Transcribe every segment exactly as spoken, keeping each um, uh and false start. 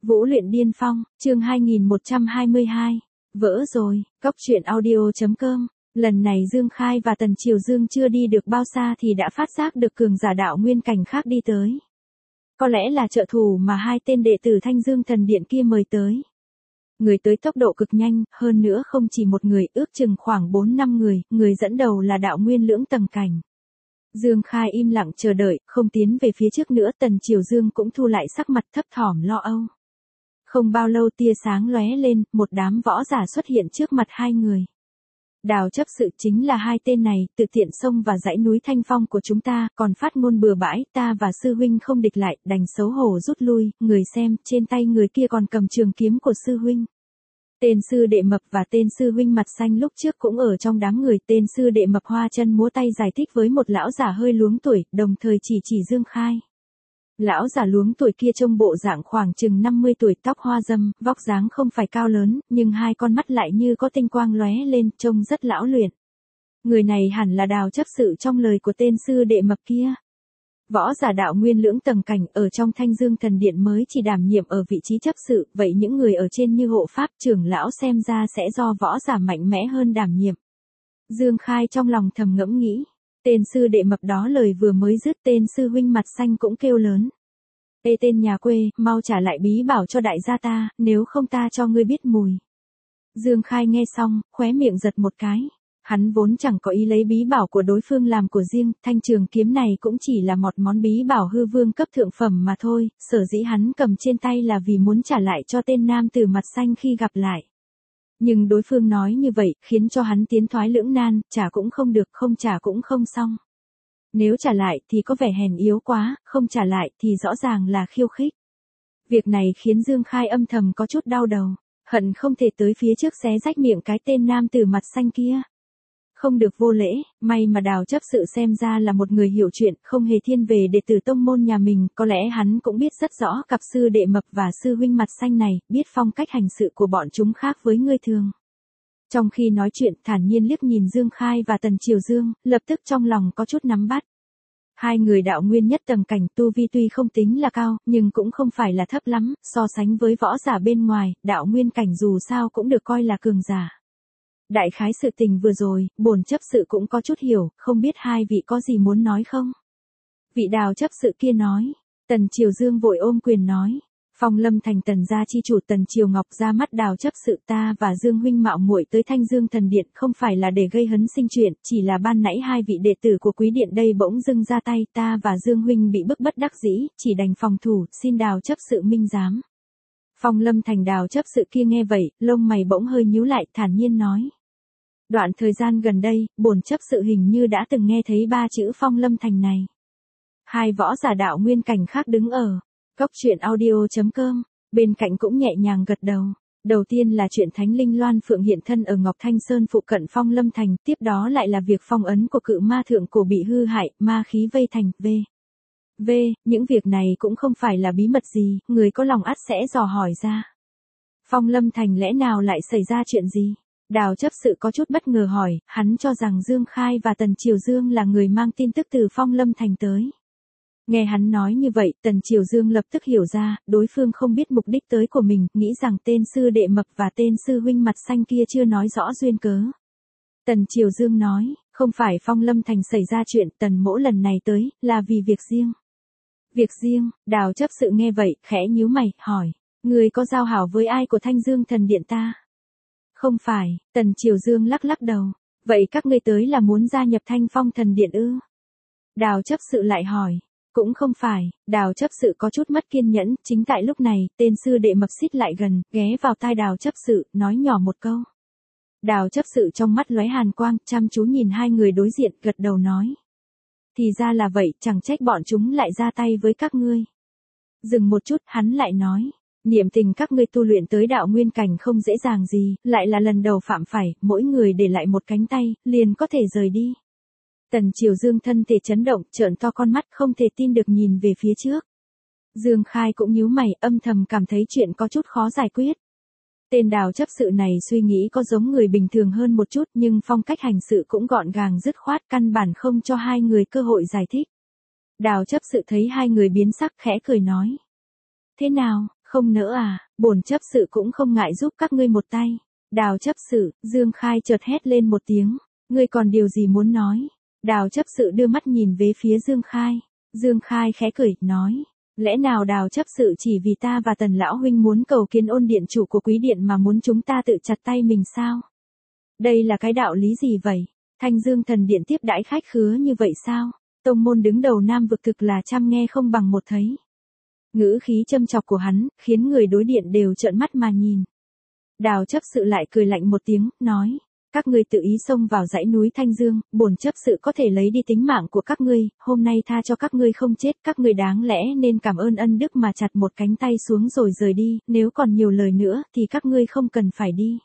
Vũ luyện điên phong, chương hai nghìn một trăm hai mươi hai. Vỡ rồi, cóc truyện audio chấm com. Lần này Dương Khai và Tần Triều Dương chưa đi được bao xa thì đã phát giác được cường giả đạo nguyên cảnh khác đi tới. Có lẽ là trợ thủ mà hai tên đệ tử Thanh Dương Thần Điện kia mời tới. Người tới tốc độ cực nhanh, hơn nữa không chỉ một người, ước chừng khoảng bốn năm người, người dẫn đầu là đạo nguyên lưỡng tầng cảnh. Dương Khai im lặng chờ đợi, không tiến về phía trước nữa, Tần Triều Dương cũng thu lại sắc mặt thấp thỏm lo âu. Không bao lâu tia sáng lóe lên, một đám võ giả xuất hiện trước mặt hai người. Đào chấp sự chính là hai tên này, tự tiện xông vào dãy núi Thanh Phong của chúng ta, còn phát ngôn bừa bãi, ta và sư huynh không địch lại, đành xấu hổ rút lui, người xem, trên tay người kia còn cầm trường kiếm của sư huynh. Tên sư đệ mập và tên sư huynh mặt xanh lúc trước cũng ở trong đám người, tên sư đệ mập hoa chân múa tay giải thích với một lão giả hơi luống tuổi, đồng thời chỉ chỉ Dương Khai. Lão giả luống tuổi kia trông bộ dạng khoảng chừng năm mươi tuổi, tóc hoa râm, vóc dáng không phải cao lớn, nhưng hai con mắt lại như có tinh quang lóe lên, trông rất lão luyện. Người này hẳn là Đào chấp sự trong lời của tên sư đệ mập kia. Võ giả đạo nguyên lưỡng tầng cảnh ở trong Thanh Dương Thần Điện mới chỉ đảm nhiệm ở vị trí chấp sự, vậy những người ở trên như hộ pháp trưởng lão xem ra sẽ do võ giả mạnh mẽ hơn đảm nhiệm. Dương Khai trong lòng thầm ngẫm nghĩ. Tên sư đệ mập đó lời vừa mới dứt, tên sư huynh mặt xanh cũng kêu lớn. Ê tên nhà quê, mau trả lại bí bảo cho đại gia ta, nếu không ta cho ngươi biết mùi. Dương Khai nghe xong, khóe miệng giật một cái. Hắn vốn chẳng có ý lấy bí bảo của đối phương làm của riêng, thanh trường kiếm này cũng chỉ là một món bí bảo hư vương cấp thượng phẩm mà thôi, sở dĩ hắn cầm trên tay là vì muốn trả lại cho tên nam tử mặt xanh khi gặp lại. Nhưng đối phương nói như vậy, khiến cho hắn tiến thoái lưỡng nan, trả cũng không được, không trả cũng không xong. Nếu trả lại thì có vẻ hèn yếu quá, không trả lại thì rõ ràng là khiêu khích. Việc này khiến Dương Khai âm thầm có chút đau đầu, hận không thể tới phía trước xé rách miệng cái tên nam tử mặt xanh kia. Không được vô lễ, may mà Đào chấp sự xem ra là một người hiểu chuyện, không hề thiên về đệ tử tông môn nhà mình, có lẽ hắn cũng biết rất rõ cặp sư đệ mập và sư huynh mặt xanh này, biết phong cách hành sự của bọn chúng khác với người thường. Trong khi nói chuyện, thản nhiên liếc nhìn Dương Khai và Tần Triều Dương, lập tức trong lòng có chút nắm bắt. Hai người đạo nguyên nhất tầng cảnh, tu vi tuy không tính là cao, nhưng cũng không phải là thấp lắm, so sánh với võ giả bên ngoài, đạo nguyên cảnh dù sao cũng được coi là cường giả. Đại khái sự tình vừa rồi, bổn chấp sự cũng có chút hiểu, không biết hai vị có gì muốn nói không? Vị Đào chấp sự kia nói. Tần Triều Dương vội ôm quyền nói. Phong Lâm Thành Tần gia chi chủ Tần Triều Ngọc ra mắt Đào chấp sự, ta và Dương huynh mạo muội tới Thanh Dương Thần Điện không phải là để gây hấn sinh chuyện, chỉ là ban nãy hai vị đệ tử của quý điện đây bỗng dưng ra tay, ta và Dương huynh bị bức bất đắc dĩ, chỉ đành phòng thủ, xin Đào chấp sự minh giám. Phong Lâm Thành Đào chấp sự kia nghe vậy, lông mày bỗng hơi nhíu lại, thản nhiên nói. Đoạn thời gian gần đây, bổn chấp sự hình như đã từng nghe thấy ba chữ Phong Lâm Thành này. Hai võ giả đạo nguyên cảnh khác đứng ở cóc truyện audio chấm com, bên cạnh cũng nhẹ nhàng gật đầu. Đầu tiên là chuyện Thánh Linh Loan Phượng hiện thân ở Ngọc Thanh Sơn phụ cận Phong Lâm Thành, tiếp đó lại là việc phong ấn của cự ma thượng cổ bị hư hại, ma khí vây thành, v. V, những việc này cũng không phải là bí mật gì, người có lòng ắt sẽ dò hỏi ra. Phong Lâm Thành lẽ nào lại xảy ra chuyện gì? Đào chấp sự có chút bất ngờ hỏi, hắn cho rằng Dương Khai và Tần Triều Dương là người mang tin tức từ Phong Lâm Thành tới. Nghe hắn nói như vậy, Tần Triều Dương lập tức hiểu ra, đối phương không biết mục đích tới của mình, nghĩ rằng tên sư đệ mập và tên sư huynh mặt xanh kia chưa nói rõ duyên cớ. Tần Triều Dương nói, không phải Phong Lâm Thành xảy ra chuyện, Tần mỗ lần này tới, là vì việc riêng. Việc riêng, Đào chấp sự nghe vậy, khẽ nhíu mày, hỏi, người có giao hảo với ai của Thanh Dương Thần Điện ta? Không phải, Tần Triều Dương lắc lắc đầu, vậy các ngươi tới là muốn gia nhập Thanh Phong Thần Điện ư? Đào chấp sự lại hỏi, cũng không phải, Đào chấp sự có chút mất kiên nhẫn, chính tại lúc này, tên sư đệ mập xít lại gần, ghé vào tai Đào chấp sự, nói nhỏ một câu. Đào chấp sự trong mắt lóe hàn quang, chăm chú nhìn hai người đối diện, gật đầu nói. Thì ra là vậy, chẳng trách bọn chúng lại ra tay với các ngươi. Dừng một chút, hắn lại nói. Niệm tình các ngươi tu luyện tới đạo nguyên cảnh không dễ dàng gì, lại là lần đầu phạm phải, mỗi người để lại một cánh tay, liền có thể rời đi. Tần Triều Dương thân thể chấn động, trợn to con mắt không thể tin được nhìn về phía trước. Dương Khai cũng nhíu mày, âm thầm cảm thấy chuyện có chút khó giải quyết. Tên Đào chấp sự này suy nghĩ có giống người bình thường hơn một chút, nhưng phong cách hành sự cũng gọn gàng dứt khoát, căn bản không cho hai người cơ hội giải thích. Đào chấp sự thấy hai người biến sắc, khẽ cười nói. Thế nào, Không nỡ à, bổn chấp sự cũng không ngại giúp các ngươi một tay. Đào chấp sự, Dương Khai chợt hét lên một tiếng, ngươi còn điều gì muốn nói? Đào chấp sự đưa mắt nhìn về phía Dương Khai. Dương Khai khẽ cười, nói, lẽ nào Đào chấp sự chỉ vì ta và Tần lão huynh muốn cầu kiến ôn điện chủ của quý điện mà muốn chúng ta tự chặt tay mình sao? Đây là cái đạo lý gì vậy? Thanh Dương thần điện tiếp đãi khách khứa như vậy sao? Tông môn đứng đầu Nam vực thực là trăm nghe không bằng một thấy. Ngữ khí châm chọc của hắn, khiến người đối điện đều trợn mắt mà nhìn. Đào chấp sự lại cười lạnh một tiếng, nói, các ngươi tự ý xông vào dãy núi Thanh Dương, bổn chấp sự có thể lấy đi tính mạng của các ngươi, hôm nay tha cho các ngươi không chết, các ngươi đáng lẽ nên cảm ơn ân đức mà chặt một cánh tay xuống rồi rời đi, nếu còn nhiều lời nữa thì các ngươi không cần phải đi.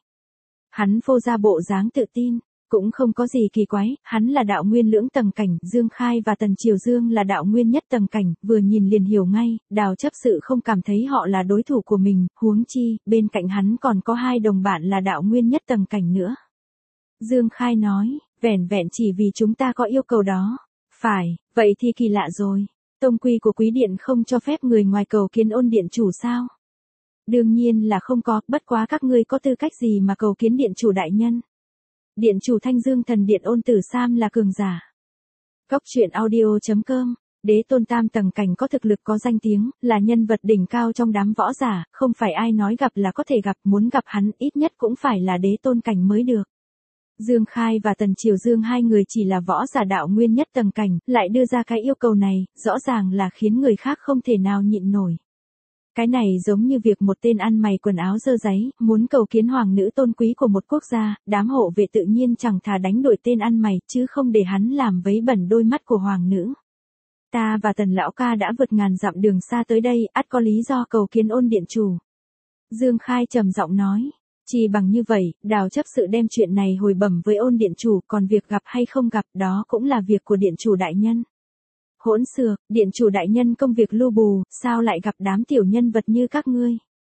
Hắn phô ra bộ dáng tự tin, cũng không có gì kỳ quái, hắn là đạo nguyên lưỡng tầng cảnh, Dương Khai và Tần Triều Dương là đạo nguyên nhất tầng cảnh, vừa nhìn liền hiểu ngay, Đào chấp sự không cảm thấy họ là đối thủ của mình, huống chi, bên cạnh hắn còn có hai đồng bạn là đạo nguyên nhất tầng cảnh nữa. Dương Khai nói, vẻn vẹn chỉ vì chúng ta có yêu cầu đó. Phải, vậy thì kỳ lạ rồi. Tông quy của quý điện không cho phép người ngoài cầu kiến ôn điện chủ sao? Đương nhiên là không có, bất quá các ngươi có tư cách gì mà cầu kiến điện chủ đại nhân? Điện chủ Thanh Dương thần điện Ôn Tử Sam là cường giả. Cốc truyện audio chấm com, đế tôn tam tầng cảnh có thực lực có danh tiếng, là nhân vật đỉnh cao trong đám võ giả, không phải ai nói gặp là có thể gặp, muốn gặp hắn ít nhất cũng phải là đế tôn cảnh mới được. Dương Khai và Tần Triều Dương hai người chỉ là võ giả đạo nguyên nhất tầng cảnh, lại đưa ra cái yêu cầu này, rõ ràng là khiến người khác không thể nào nhịn nổi. Cái này giống như việc một tên ăn mày quần áo dơ dáy, muốn cầu kiến hoàng nữ tôn quý của một quốc gia, đám hộ vệ tự nhiên chẳng thà đánh đuổi tên ăn mày, chứ không để hắn làm vấy bẩn đôi mắt của hoàng nữ. Ta và Tần lão ca đã vượt ngàn dặm đường xa tới đây, ắt có lý do cầu kiến ôn điện chủ. Dương Khai trầm giọng nói, chỉ bằng như vậy, Đào chấp sự đem chuyện này hồi bẩm với ôn điện chủ, còn việc gặp hay không gặp đó cũng là việc của điện chủ đại nhân. Hỗn xược, điện chủ đại nhân công việc lu bù, sao lại gặp đám tiểu nhân vật như các ngươi?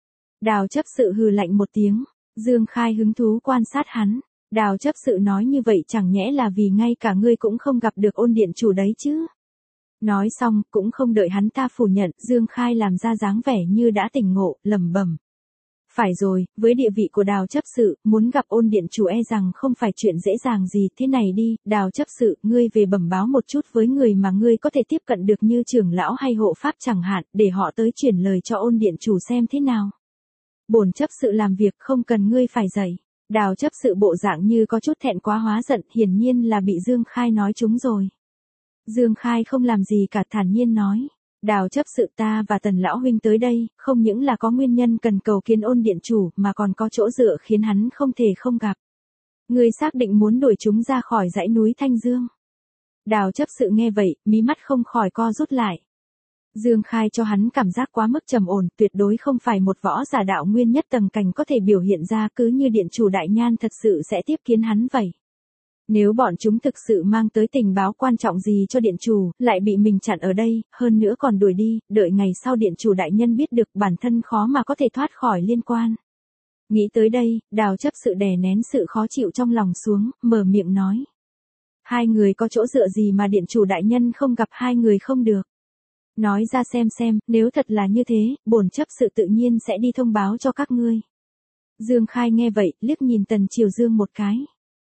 Đào chấp sự hừ lạnh một tiếng, Dương Khai hứng thú quan sát hắn. Đào chấp sự nói như vậy chẳng nhẽ là vì ngay cả ngươi cũng không gặp được ôn điện chủ đấy chứ? Nói xong, cũng không đợi hắn ta phủ nhận, Dương Khai làm ra dáng vẻ như đã tỉnh ngộ, lẩm bẩm. Phải rồi, với địa vị của Đào chấp sự, muốn gặp ôn điện chủ e rằng không phải chuyện dễ dàng gì, thế này đi, Đào chấp sự, ngươi về bẩm báo một chút với người mà ngươi có thể tiếp cận được như trưởng lão hay hộ pháp chẳng hạn, để họ tới chuyển lời cho ôn điện chủ xem thế nào. Bổn chấp sự làm việc không cần ngươi phải dạy. Đào chấp sự bộ dạng như có chút thẹn quá hóa giận, hiển nhiên là bị Dương Khai nói trúng rồi. Dương Khai không làm gì cả, thản nhiên nói. Đào chấp sự, ta và Tần lão huynh tới đây, không những là có nguyên nhân cần cầu kiến ôn điện chủ, mà còn có chỗ dựa khiến hắn không thể không gặp. Ngươi xác định muốn đuổi chúng ra khỏi dãy núi Thanh Dương. Đào chấp sự nghe vậy, mí mắt không khỏi co rút lại. Dương Khai cho hắn cảm giác quá mức trầm ổn, tuyệt đối không phải một võ giả đạo nguyên nhất tầng cảnh có thể biểu hiện ra, cứ như điện chủ đại nhan thật sự sẽ tiếp kiến hắn vậy. Nếu bọn chúng thực sự mang tới tình báo quan trọng gì cho điện chủ, lại bị mình chặn ở đây, hơn nữa còn đuổi đi, đợi ngày sau điện chủ đại nhân biết được, bản thân khó mà có thể thoát khỏi liên quan. Nghĩ tới đây, Đào chấp sự đè nén sự khó chịu trong lòng xuống, mở miệng nói. Hai người có chỗ dựa gì mà điện chủ đại nhân không gặp hai người không được? Nói ra xem xem, nếu thật là như thế, bổn chấp sự tự nhiên sẽ đi thông báo cho các ngươi. Dương Khai nghe vậy, liếc nhìn Tần Triều Dương một cái.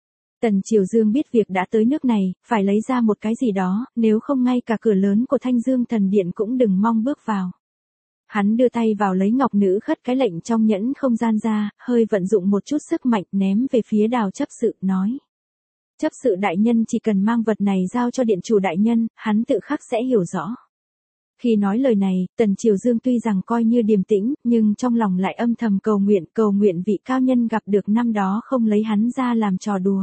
Tần Triều Dương biết việc đã tới nước này, phải lấy ra một cái gì đó, nếu không ngay cả cửa lớn của Thanh Dương thần điện cũng đừng mong bước vào. Hắn đưa tay vào lấy ngọc nữ khất cái lệnh trong nhẫn không gian ra, hơi vận dụng một chút sức mạnh ném về phía Đào chấp sự, nói. Chấp sự đại nhân chỉ cần mang vật này giao cho điện chủ đại nhân, hắn tự khắc sẽ hiểu rõ. Khi nói lời này, Tần Triều Dương tuy rằng coi như điềm tĩnh, nhưng trong lòng lại âm thầm cầu nguyện, cầu nguyện vị cao nhân gặp được năm đó không lấy hắn ra làm trò đùa.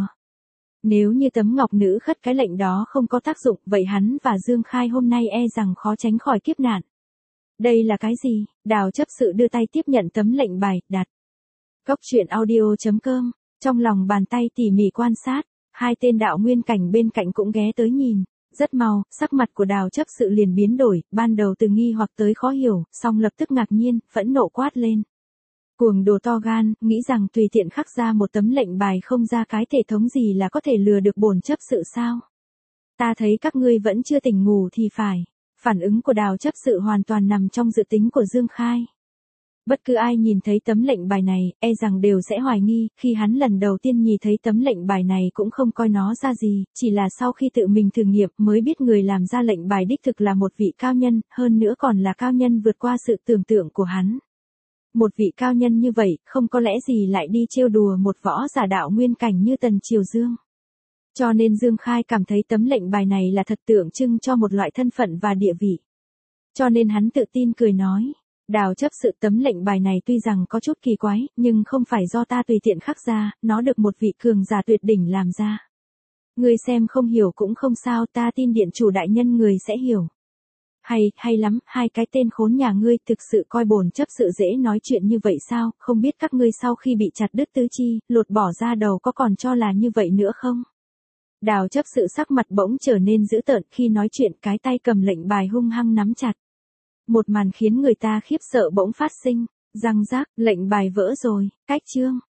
Nếu như tấm ngọc nữ khất cái lệnh đó không có tác dụng, vậy hắn và Dương Khai hôm nay e rằng khó tránh khỏi kiếp nạn. Đây là cái gì? Đào chấp sự đưa tay tiếp nhận tấm lệnh bài, đặt. Cốc truyện audio chấm com, trong lòng bàn tay tỉ mỉ quan sát, hai tên đạo nguyên cảnh bên cạnh cũng ghé tới nhìn. Rất mau, sắc mặt của Đào chấp sự liền biến đổi, ban đầu từ nghi hoặc tới khó hiểu, xong lập tức ngạc nhiên, phẫn nộ quát lên. Cuồng đồ to gan, nghĩ rằng tùy tiện khắc ra một tấm lệnh bài không ra cái thể thống gì là có thể lừa được bổn chấp sự sao? Ta thấy các ngươi vẫn chưa tỉnh ngủ thì phải. Phản ứng của Đào chấp sự hoàn toàn nằm trong dự tính của Dương Khai. Bất cứ ai nhìn thấy tấm lệnh bài này, e rằng đều sẽ hoài nghi, khi hắn lần đầu tiên nhìn thấy tấm lệnh bài này cũng không coi nó ra gì, chỉ là sau khi tự mình thử nghiệm mới biết người làm ra lệnh bài đích thực là một vị cao nhân, hơn nữa còn là cao nhân vượt qua sự tưởng tượng của hắn. Một vị cao nhân như vậy, không có lẽ gì lại đi trêu đùa một võ giả đạo nguyên cảnh như Tần Triều Dương. Cho nên Dương Khai cảm thấy tấm lệnh bài này là thật tượng trưng cho một loại thân phận và địa vị. Cho nên hắn tự tin cười nói, Đào chấp sự, tấm lệnh bài này tuy rằng có chút kỳ quái, nhưng không phải do ta tùy tiện khắc ra, nó được một vị cường giả tuyệt đỉnh làm ra. Người xem không hiểu cũng không sao, ta tin điện chủ đại nhân người sẽ hiểu. Hay, hay lắm, hai cái tên khốn nhà ngươi thực sự coi bổn chấp sự dễ nói chuyện như vậy sao, không biết các ngươi sau khi bị chặt đứt tứ chi, lột bỏ ra đầu có còn cho là như vậy nữa không? Đào chấp sự sắc mặt bỗng trở nên dữ tợn, khi nói chuyện cái tay cầm lệnh bài hung hăng nắm chặt. Một màn khiến người ta khiếp sợ bỗng phát sinh, răng rác, lệnh bài vỡ rồi, cách chương.